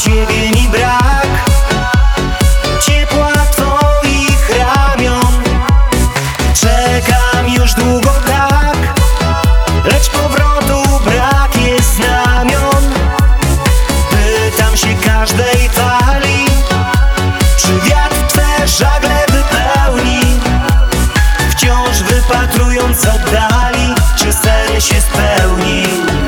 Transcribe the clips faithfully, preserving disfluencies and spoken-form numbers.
ciebie mi brak, ciepła twoich ramion. Czekam już długo tak, lecz powrotu brak jest znamion. Pytam się każdej fali, czy wiatr twe żagle wypełni, wciąż wypatrując oddali, czy sen się spełni.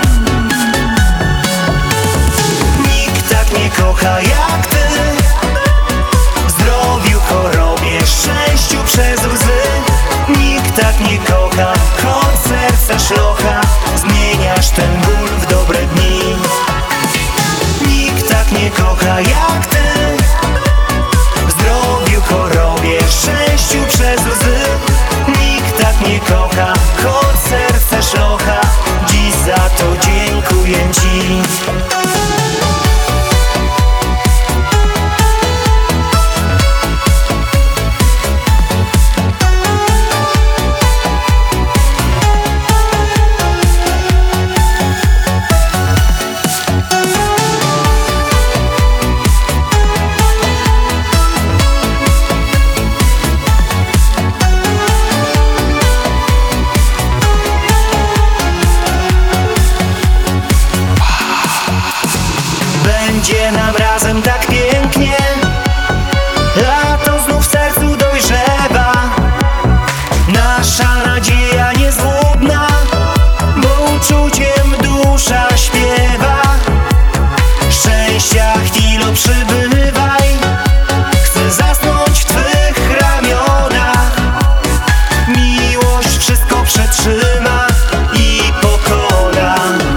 Nikt tak nie kocha jak ty, w zdrowiu, chorobie, szczęściu przez łzy. Nikt tak nie kocha, choć serca szlocha, zmieniasz ten ból w dobre dni. Nikt tak nie kocha jak ty, w zdrowiu, chorobie, szczęściu przez łzy. Nikt tak nie kocha, choć serce szlocha, dziś za to dziękuję ci. Będzie nam razem tak pięknie, lato znów w sercu dojrzewa. Nasza nadzieja niezłudna, bo uczuciem dusza śpiewa. Szczęścia chwilo przybywaj, chcę zasnąć w twych ramionach. Miłość wszystko przetrzyma i pokona.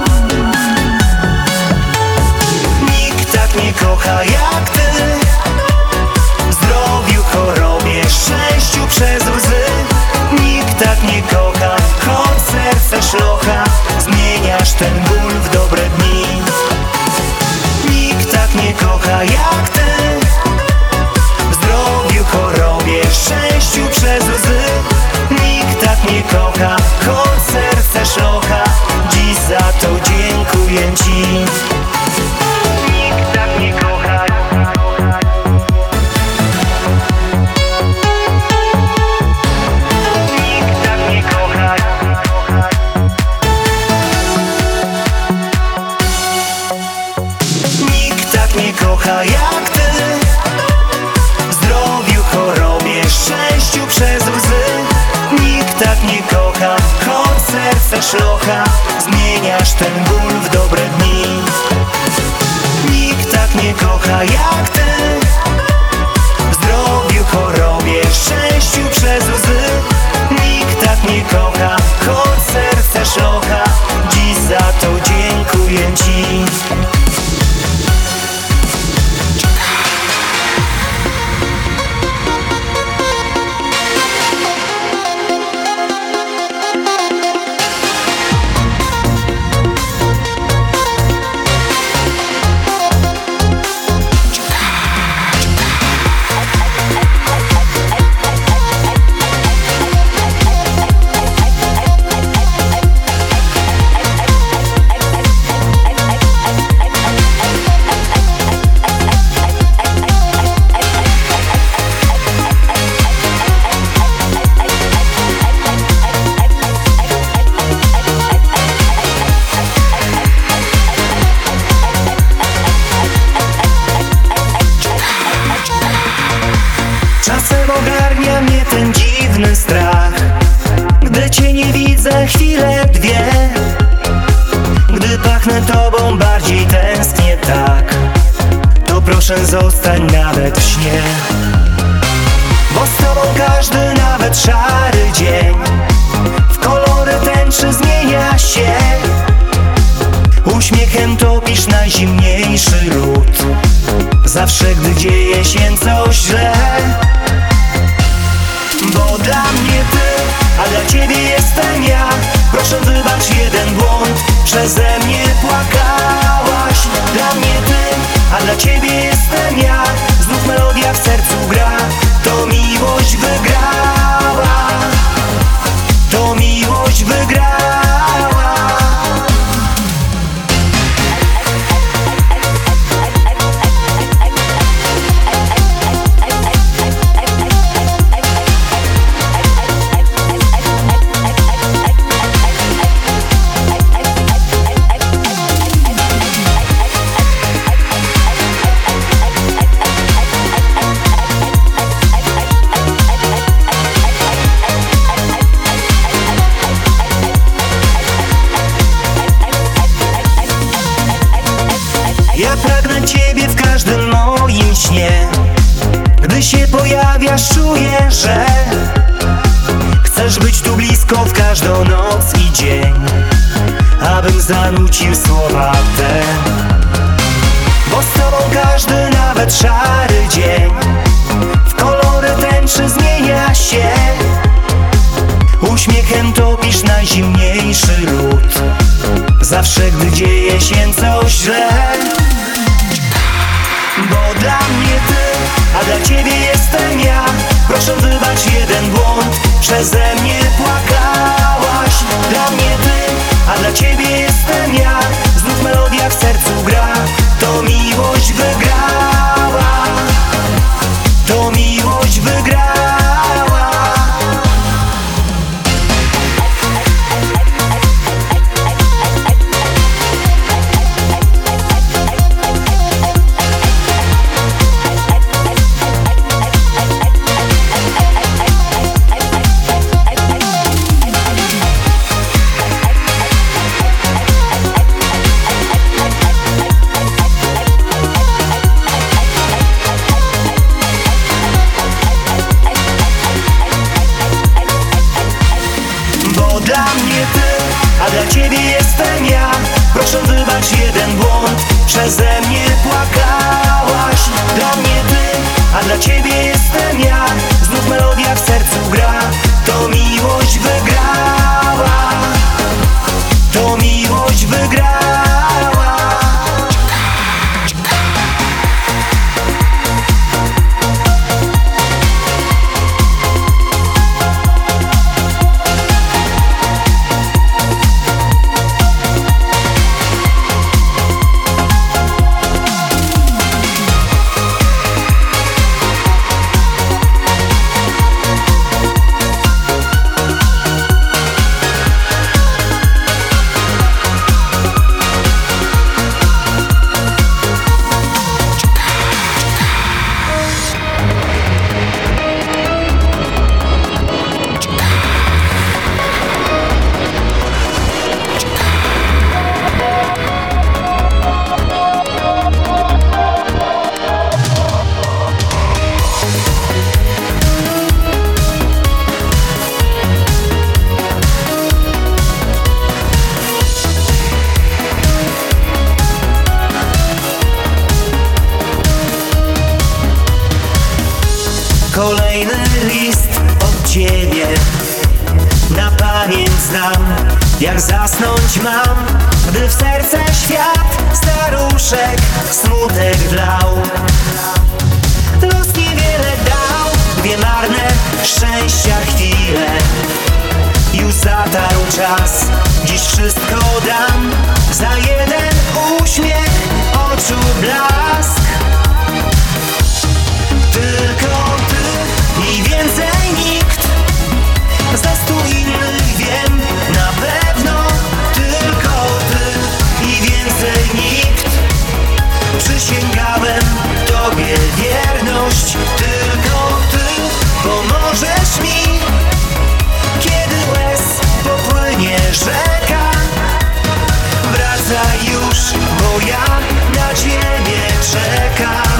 Nie kocha jak ty, w zdrowiu, chorobie, szczęściu przez łzy. Nikt tak nie kocha, choć serce szlocha, zmieniasz ten ból w dobre dni. Nikt tak nie kocha jak ty, w zdrowiu, chorobie, szczęściu przez łzy. Nikt tak nie kocha, choć serce szlocha, dziś za to dziękuję ci. Nikt tak nie kocha. Nikt tak nie kocha. Nikt tak nie kocha jak ty, w zdrowiu, chorobie, szczęściu przez łzy. Nikt tak nie kocha, choć serce szlocha, zmieniasz ten ból w dobre dni. Nikt tak nie kocha jak ty, w zdrowiu, chorobie, szczęściu przez łzy. Nikt tak nie kocha, choć serce szlocha, dziś za to dziękuję ci. Czasem ogarnia mnie ten dziwny strach, gdy cię nie widzę chwilę, dwie. Gdy pachnę tobą, bardziej tęsknię tak, to proszę zostań nawet w śnie. Bo z tobą każdy, nawet szary dzień, w kolory tęczy zmienia się. Uśmiechem topisz najzimniejszy lód, zawsze gdy dzieje się coś źle. Bo dla mnie ty, a dla ciebie jestem ja. Proszę wybacz jeden błąd, przeze mnie płakałaś. Dla mnie ty, a dla ciebie jestem ja. Znów melodia w sercu gra, to miłość wygrała. To miłość wygrała. Ja pragnę Ciebie w każdym moim śnie. Gdy się pojawiasz, czuję, że chcesz być tu blisko w każdą noc i dzień, abym zanucił słowa te. Bo z Tobą każdy, nawet szary dzień, w kolory tęczy zmienia się. Uśmiechem topisz najzimniejszy lód, zawsze gdy dzieje się coś źle. Bo dla mnie Ty, a dla Ciebie jestem ja. Proszę wybacz jeden błąd, przeze mnie płakałaś. Dla mnie Ty, a dla Ciebie jestem ja. Znów melodia w sercu gra, to miłość wygrała. To miłość wygrała. Dla mnie Ty, a dla Ciebie jestem ja. Proszę wybacz jeden błąd, przeze mnie płakałaś. Dla mnie Ty, a dla Ciebie jestem ja. Znów melodia w sercu gra, to miłość wygrała. To miłość wygrała. Kolejny list od Ciebie, na pamięć znam, jak zasnąć mam, gdy w serce świat staruszek smutek wlał. Los niewiele dał, dwie marne szczęścia chwile. Już zatarł czas, dziś wszystko dam za jeden uśmiech, oczu blask. Tylko Ty i więcej nikt, za stu innych wiem na pewno. Tylko Ty i więcej nikt, przysięgałem Tobie wierność. Tylko Ty pomożesz mi, kiedy łez popłynie rzeka. Wracaj już, bo ja na Ciebie czekam.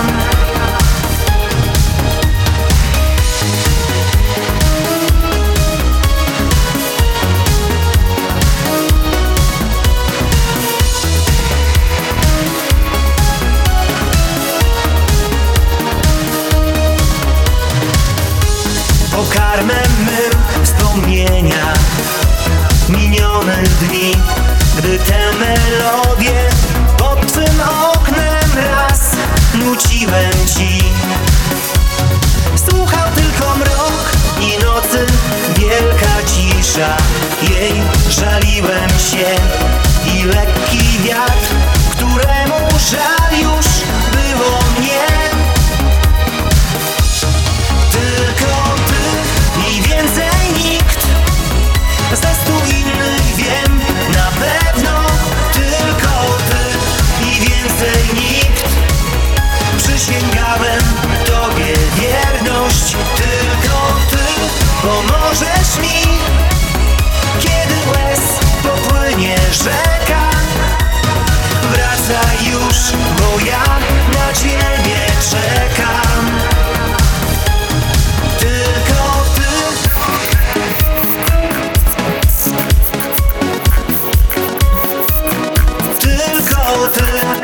Pokarmem mym wspomnienia minionych dni, gdy tę melodię pod Twym ty.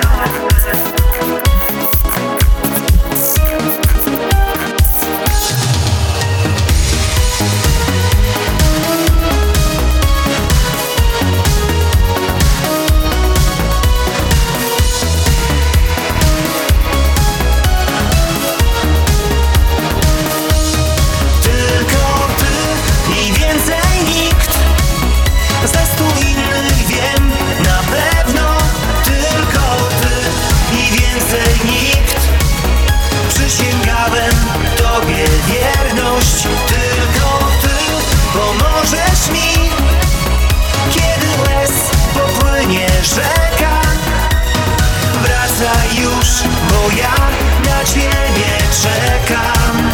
Ze stu innych wiem, na pewno tylko ty i więcej nikt. Przysięgałem tobie wierność, tylko ty pomożesz mi, kiedy łez popłynie rzeka. Wracaj już, bo ja na ciebie czekam.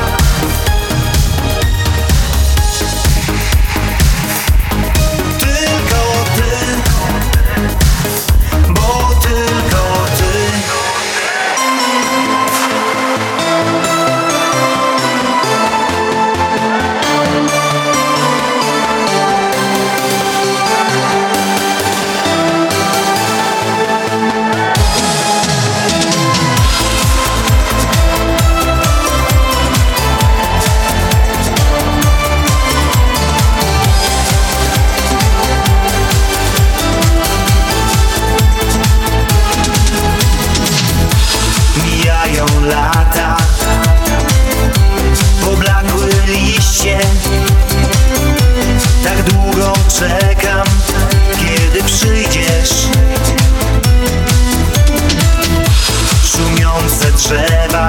Lata, poblakły liście. Tak długo czekam, kiedy przyjdziesz. Szumiące drzewa,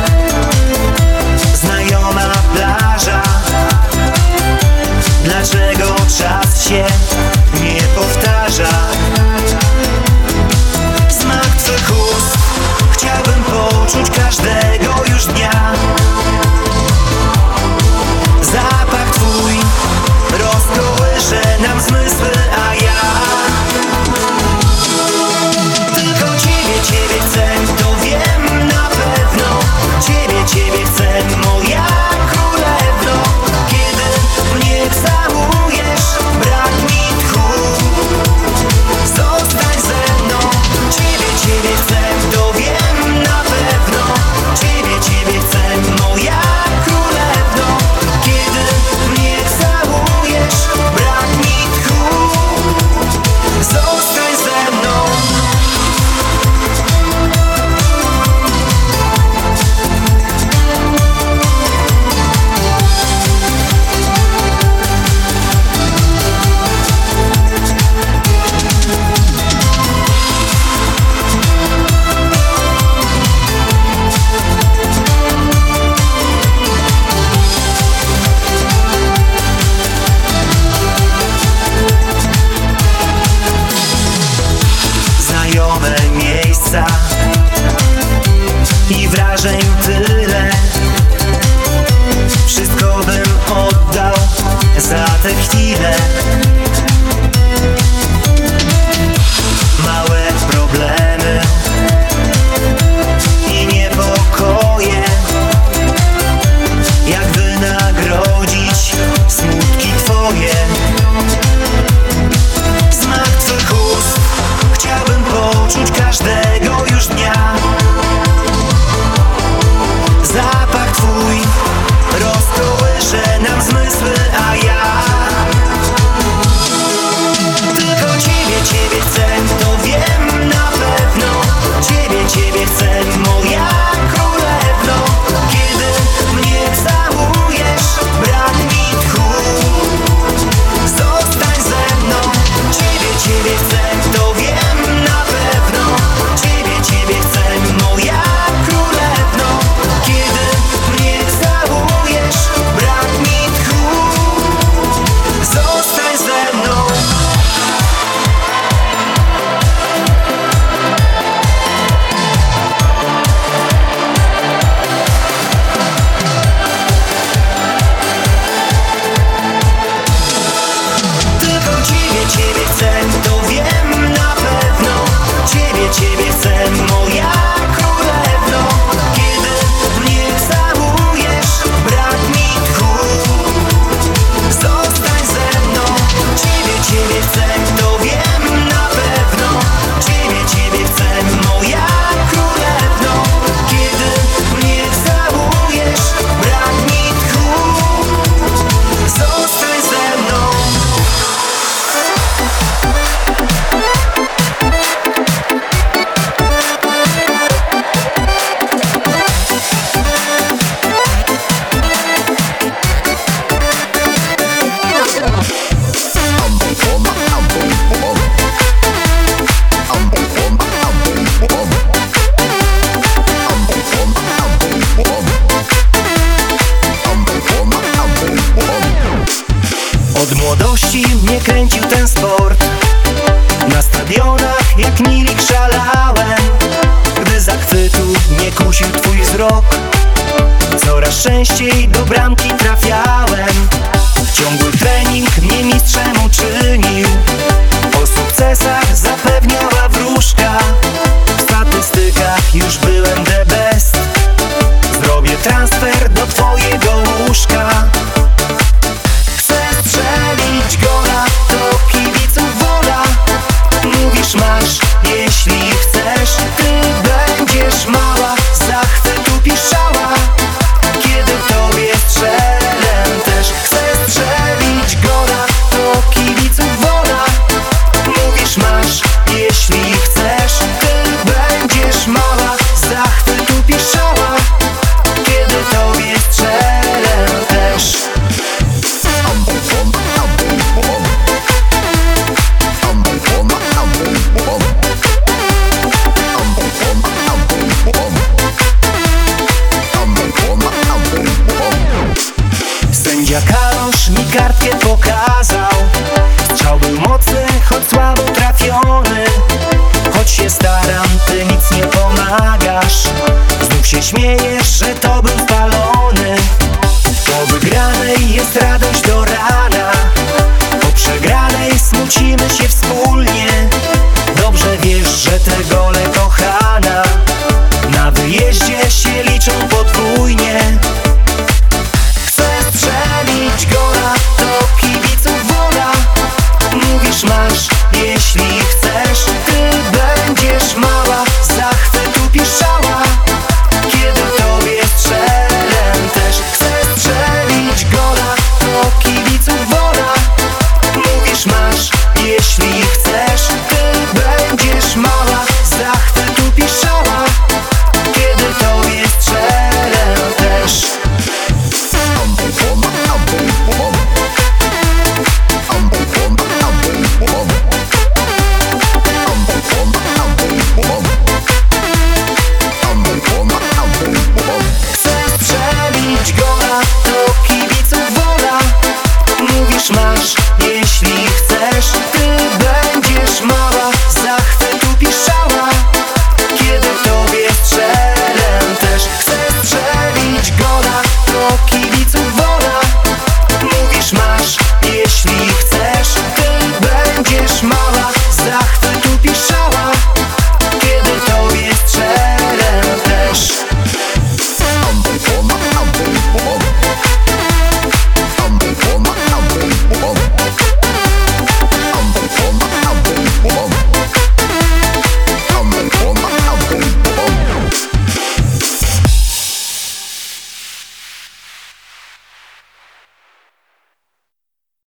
znajoma plaża. Dlaczego czas się nie powtarza? Smak twych ust chciałbym poczuć każdego już dnia. Zapach twój rozkołysze nam zmysły, a ja tylko ciebie, ciebie chcę, to wiem na pewno. Ciebie, ciebie chcę, moja królewno. Kiedy mnie całujesz, brak mi tchu. Zostań ze mną. Ciebie, ciebie chcę, to wiem na pewno. Ciebie, ciebie chcę, moja królewno. Kiedy mnie całujesz, brak mi tchu. Zostań ze mną. Znajome miejsca i wrażeń tyle. Wszystko bym oddał za tę chwilę. Małe problemy i niepokoje. Jak wynagrodzić smutki twoje? Smak twych ust chciałbym poczuć. kręcił ten sport. Na stadionach jak Milik szalałem, gdy zachwytu nie kusił twój wzrok. Coraz częściej do bramki trafiałem. Ciągły trening mnie mistrzem uczynił. O sukcesach zapewniała wróżka. W statystykach już byłem the best. Zrobię transfer do twojego łóżka. Chcę strzelić gola, to kibiców wola. Mówisz masz, jeśli chcesz. Ty będziesz mała, z zachwytu piszczała, kiedy tobie strzelę też. Chcę strzelić gola, to kibiców wola. Mówisz masz, jeśli chcesz. Ty będziesz mała, z zachwytu piszczała, kiedy tobie strzelę też. Sędzia Kalosz mi kartkę pokazał. Strzał był mocny, choć słabo trafiony. Choć się staram, ty nic nie pomagasz. Znów się śmiejesz